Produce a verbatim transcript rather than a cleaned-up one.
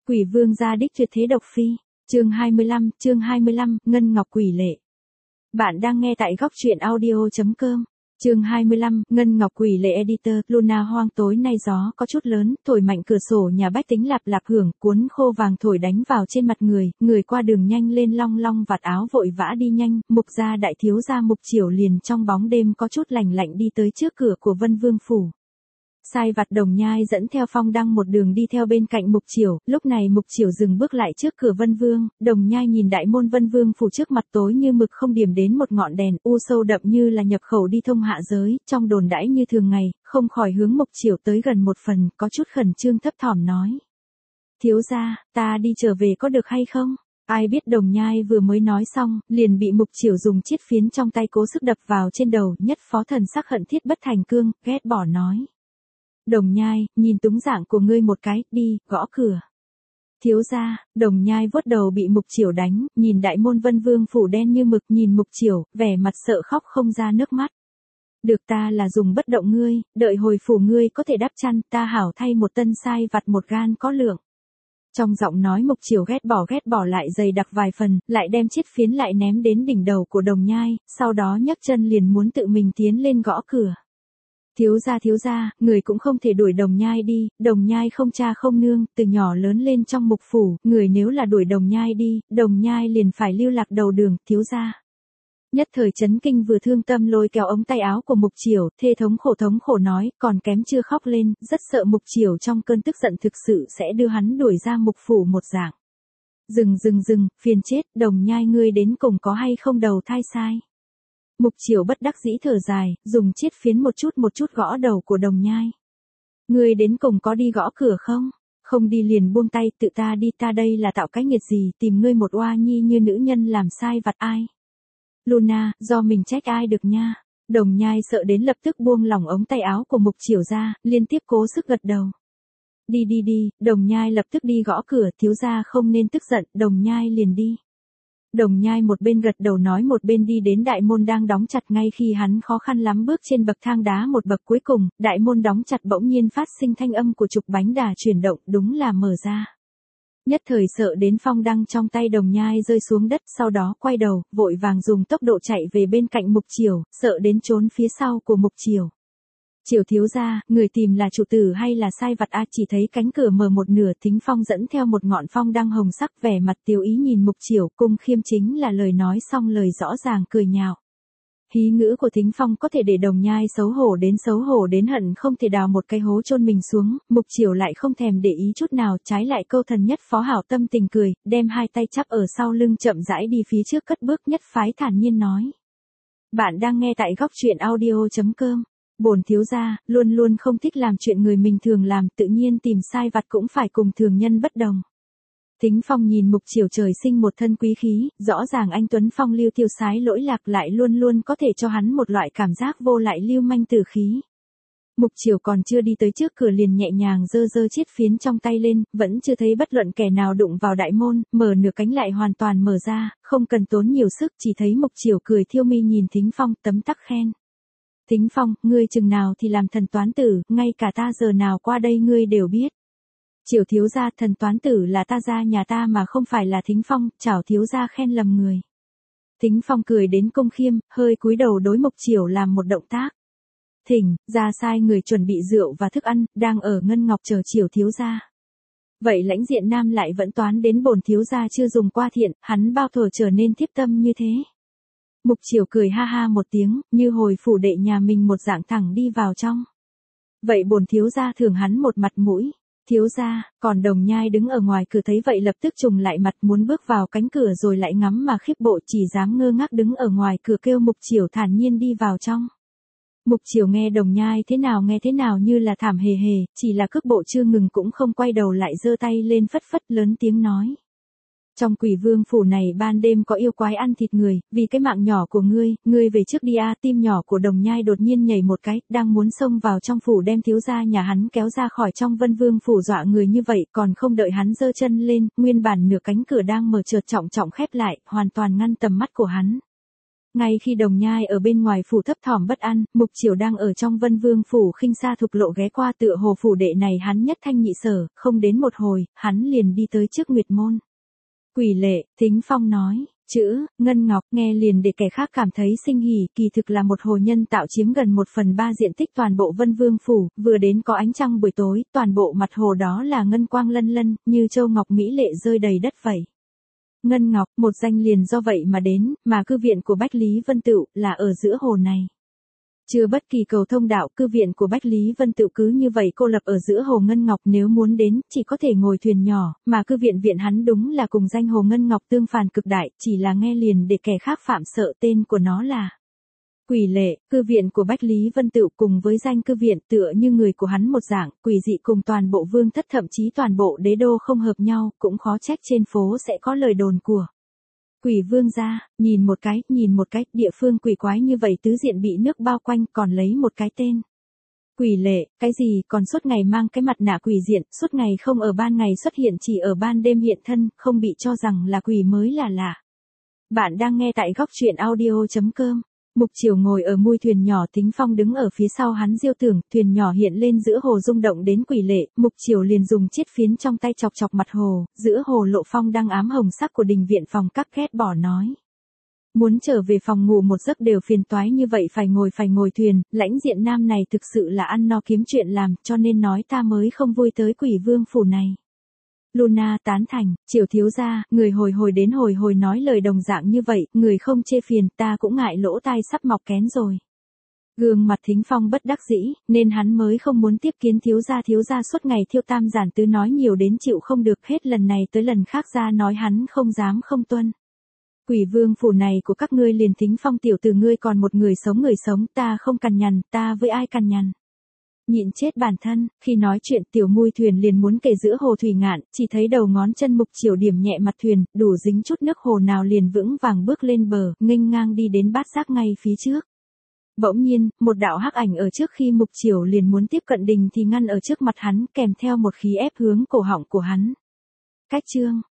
Quỷ vương gia đích tuyệt thế độc phi, chương hai mươi lăm, chương hai mươi lăm, Ngân Ngọc Quỷ Lệ. Bạn đang nghe tại góc truyện audio chấm com. Chương hai mươi lăm, Ngân Ngọc Quỷ Lệ editor, Luna hoang tối nay gió có chút lớn, thổi mạnh cửa sổ nhà bách tính lạp lạp hưởng, cuốn khô vàng thổi đánh vào trên mặt người, người qua đường nhanh lên long long vạt áo vội vã đi nhanh, Mục gia đại thiếu gia Mục Chiểu liền trong bóng đêm có chút lành lạnh đi tới trước cửa của Vân Vương phủ. Sai vặt Đồng Nhai dẫn theo Phong Đăng một đường đi theo bên cạnh Mục Chiểu, lúc này Mục Chiểu dừng bước lại trước cửa Vân Vương, Đồng Nhai nhìn đại môn Vân Vương phủ trước mặt tối như mực không điểm đến một ngọn đèn, u sâu đậm như là nhập khẩu đi thông hạ giới, trong đồn đãi như thường ngày, không khỏi hướng Mục Chiểu tới gần một phần, có chút khẩn trương thấp thỏm nói: "Thiếu gia, ta đi trở về có được hay không?" Ai biết Đồng Nhai vừa mới nói xong, liền bị Mục Chiểu dùng chiết phiến trong tay cố sức đập vào trên đầu, nhất phó thần sắc hận thiết bất thành cương, ghét bỏ nói: "Đồng Nhai, nhìn túng dạng của ngươi một cái, đi, gõ cửa." "Thiếu gia." Đồng Nhai vuốt đầu bị Mục Chiểu đánh, nhìn đại môn Vân Vương phủ đen như mực nhìn Mục Chiểu, vẻ mặt sợ khóc không ra nước mắt. "Được, ta là dùng bất động ngươi, đợi hồi phủ ngươi có thể đắp chăn, ta hảo thay một tân sai vặt một gan có lượng." Trong giọng nói Mục Chiểu ghét bỏ ghét bỏ lại dày đặc vài phần, lại đem chiết phiến lại ném đến đỉnh đầu của Đồng Nhai, sau đó nhấc chân liền muốn tự mình tiến lên gõ cửa. "Thiếu gia thiếu gia, người cũng không thể đuổi Đồng Nhai đi, Đồng Nhai không cha không nương, từ nhỏ lớn lên trong Mục phủ, người nếu là đuổi Đồng Nhai đi, Đồng Nhai liền phải lưu lạc đầu đường, thiếu gia." Nhất thời chấn kinh vừa thương tâm lôi kéo ống tay áo của Mục Chiểu, thê thống khổ thống khổ nói, còn kém chưa khóc lên, rất sợ Mục Chiểu trong cơn tức giận thực sự sẽ đưa hắn đuổi ra Mục phủ một dạng. "Dừng dừng dừng, phiền chết, Đồng Nhai ngươi đến cùng có hay không đầu thai sai?" Mục Chiểu bất đắc dĩ thở dài, dùng chiết phiến một chút một chút gõ đầu của Đồng Nhai. "Ngươi đến cùng có đi gõ cửa không? Không đi liền buông tay, tự ta đi, ta đây là tạo cái nghiệt gì, tìm ngươi một oa nhi như nữ nhân làm sai vặt ai? Luna, do mình trách ai được nha." Đồng Nhai sợ đến lập tức buông lỏng ống tay áo của Mục Chiểu ra, liên tiếp cố sức gật đầu. "Đi đi đi." Đồng Nhai lập tức đi gõ cửa, "Thiếu gia không nên tức giận." Đồng Nhai liền đi. Đồng Nhai một bên gật đầu nói một bên đi đến đại môn đang đóng chặt, ngay khi hắn khó khăn lắm bước trên bậc thang đá một bậc cuối cùng, đại môn đóng chặt bỗng nhiên phát sinh thanh âm của trục bánh đà chuyển động, đúng là mở ra. Nhất thời sợ đến Phong Đăng trong tay Đồng Nhai rơi xuống đất, sau đó quay đầu, vội vàng dùng tốc độ chạy về bên cạnh Mục Chiểu, sợ đến trốn phía sau của Mục Chiểu. "Chiểu thiếu gia, người tìm là chủ tử hay là sai vặt a?" Chỉ thấy cánh cửa mở một nửa, Thính Phong dẫn theo một ngọn phong đăng hồng sắc, vẻ mặt tiêu ý nhìn Mục Chiểu, cung khiêm chính là lời nói xong lời rõ ràng cười nhạo. Hí ngữ của Thính Phong có thể để Đồng Nhai xấu hổ đến xấu hổ đến hận không thể đào một cái hố chôn mình xuống, Mục Chiểu lại không thèm để ý chút nào, trái lại câu thần nhất phó hảo tâm tình cười, đem hai tay chắp ở sau lưng chậm rãi đi phía trước cất bước, nhất phái thản nhiên nói: "Bạn đang nghe tại góc truyện audio chấm com. Bổn thiếu gia luôn luôn không thích làm chuyện người mình thường làm, tự nhiên tìm sai vặt cũng phải cùng thường nhân bất đồng." Thính Phong nhìn Mục Chiểu trời sinh một thân quý khí, rõ ràng anh tuấn phong lưu tiêu sái lỗi lạc, lại luôn luôn có thể cho hắn một loại cảm giác vô lại lưu manh tử khí. Mục Chiểu còn chưa đi tới trước cửa liền nhẹ nhàng giơ giơ chiết phiến trong tay lên, vẫn chưa thấy bất luận kẻ nào đụng vào đại môn, mở nửa cánh lại hoàn toàn mở ra, không cần tốn nhiều sức, chỉ thấy Mục Chiểu cười thiêu mi nhìn Thính Phong, tấm tắc khen: "Thính Phong, ngươi chừng nào thì làm thần toán tử, ngay cả ta giờ nào qua đây ngươi đều biết." "Chiểu thiếu gia, thần toán tử là ta gia nhà ta mà không phải là Thính Phong, chảo thiếu gia khen lầm người." Thính Phong cười đến cung khiêm, hơi cúi đầu đối Mục Chiểu làm một động tác. "Thỉnh, gia sai người chuẩn bị rượu và thức ăn, đang ở Ngân Ngọc chờ Chiểu thiếu gia." "Vậy lãnh diện nam lại vẫn toán đến bổn thiếu gia chưa dùng qua thiện, hắn bao thuở trở nên thiếp tâm như thế?" Mục Chiểu cười ha ha một tiếng, như hồi phủ đệ nhà mình một dạng thẳng đi vào trong. "Vậy bổn thiếu gia thưởng hắn một mặt mũi." "Thiếu gia." Còn Đồng Nhai đứng ở ngoài cửa thấy vậy lập tức trùng lại mặt, muốn bước vào cánh cửa rồi lại ngắm mà khiếp bộ, chỉ dám ngơ ngác đứng ở ngoài cửa kêu Mục Chiểu thản nhiên đi vào trong. Mục Chiểu nghe Đồng Nhai thế nào nghe thế nào như là thảm hề hề, chỉ là cước bộ chưa ngừng cũng không quay đầu lại, giơ tay lên phất phất lớn tiếng nói: "Trong Quỷ Vương phủ này ban đêm có yêu quái ăn thịt người, vì cái mạng nhỏ của ngươi, ngươi về trước đi a." Tim nhỏ của Đồng Nhai đột nhiên nhảy một cái, đang muốn xông vào trong phủ đem thiếu gia nhà hắn kéo ra khỏi trong Vân Vương phủ dọa người như vậy, còn không đợi hắn giơ chân lên, nguyên bản nửa cánh cửa đang mở chợt trọng trọng khép lại, hoàn toàn ngăn tầm mắt của hắn. Ngay khi Đồng Nhai ở bên ngoài phủ thấp thỏm bất an, Mục Chiểu đang ở trong Vân Vương phủ khinh xa thục lộ ghé qua tựa hồ phủ đệ này hắn nhất thanh nhị sở, không đến một hồi, hắn liền đi tới trước Nguyệt môn. Quỷ lệ, Thính Phong nói, chữ, Ngân Ngọc nghe liền để kẻ khác cảm thấy sinh hỉ, kỳ thực là một hồ nhân tạo chiếm gần một phần ba diện tích toàn bộ Vân Vương phủ, vừa đến có ánh trăng buổi tối, toàn bộ mặt hồ đó là ngân quang lân lân, như châu ngọc mỹ lệ rơi đầy đất vậy. Ngân Ngọc, một danh liền do vậy mà đến, mà cư viện của Bách Lý Vân Tựu là ở giữa hồ này. Chưa bất kỳ cầu thông đạo, cư viện của Bách Lý Vân Tựu cứ như vậy cô lập ở giữa hồ Ngân Ngọc, nếu muốn đến, chỉ có thể ngồi thuyền nhỏ, mà cư viện viện hắn đúng là cùng danh hồ Ngân Ngọc tương phàn cực đại, chỉ là nghe liền để kẻ khác phạm sợ, tên của nó là Quỷ Lệ. Cư viện của Bách Lý Vân Tựu cùng với danh cư viện tựa như người của hắn một dạng, quỷ dị cùng toàn bộ vương thất thậm chí toàn bộ đế đô không hợp nhau, cũng khó trách trên phố sẽ có lời đồn của Quỷ Vương gia. Nhìn một cái, nhìn một cái, địa phương quỷ quái như vậy tứ diện bị nước bao quanh, còn lấy một cái tên Quỷ Lệ, cái gì, còn suốt ngày mang cái mặt nạ quỷ diện, suốt ngày không ở ban ngày xuất hiện, chỉ ở ban đêm hiện thân, không bị cho rằng là quỷ mới là lạ. Bạn đang nghe tại góc truyện audio chấm com. Mục Chiểu ngồi ở mui thuyền nhỏ, Thính Phong đứng ở phía sau hắn diêu tưởng, thuyền nhỏ hiện lên giữa hồ rung động đến quỷ lệ, Mục Chiểu liền dùng chiết phiến trong tay chọc chọc mặt hồ, giữa hồ lộ phong đang ám hồng sắc của đình viện phòng các ghét bỏ nói. Muốn trở về phòng ngủ một giấc đều phiền toái như vậy phải ngồi phải ngồi thuyền, lãnh diện nam này thực sự là ăn no kiếm chuyện làm, cho nên nói ta mới không vui tới Quỷ Vương phủ này. Luna tán thành, Chiểu thiếu gia, người hồi hồi đến hồi hồi nói lời đồng dạng như vậy, người không chê phiền, ta cũng ngại lỗ tai sắp mọc kén rồi. Gương mặt Thính Phong bất đắc dĩ, nên hắn mới không muốn tiếp kiến thiếu gia thiếu gia suốt ngày thiêu tam giản tứ nói nhiều đến chịu không được, hết lần này tới lần khác ra nói hắn không dám không tuân. Quỷ Vương phủ này của các ngươi liền Thính Phong tiểu tử ngươi còn một người sống người sống, ta không cằn nhằn, ta với ai cằn nhằn. Nhịn chết bản thân, khi nói chuyện tiểu mui thuyền liền muốn kể giữa hồ thủy ngạn, chỉ thấy đầu ngón chân Mục Chiểu điểm nhẹ mặt thuyền, đủ dính chút nước hồ nào liền vững vàng bước lên bờ, nghênh ngang đi đến bát giác ngay phía trước. Bỗng nhiên, một đạo hắc ảnh ở trước khi Mục Chiểu liền muốn tiếp cận đình thì ngăn ở trước mặt hắn, kèm theo một khí ép hướng cổ họng của hắn. Cách chương,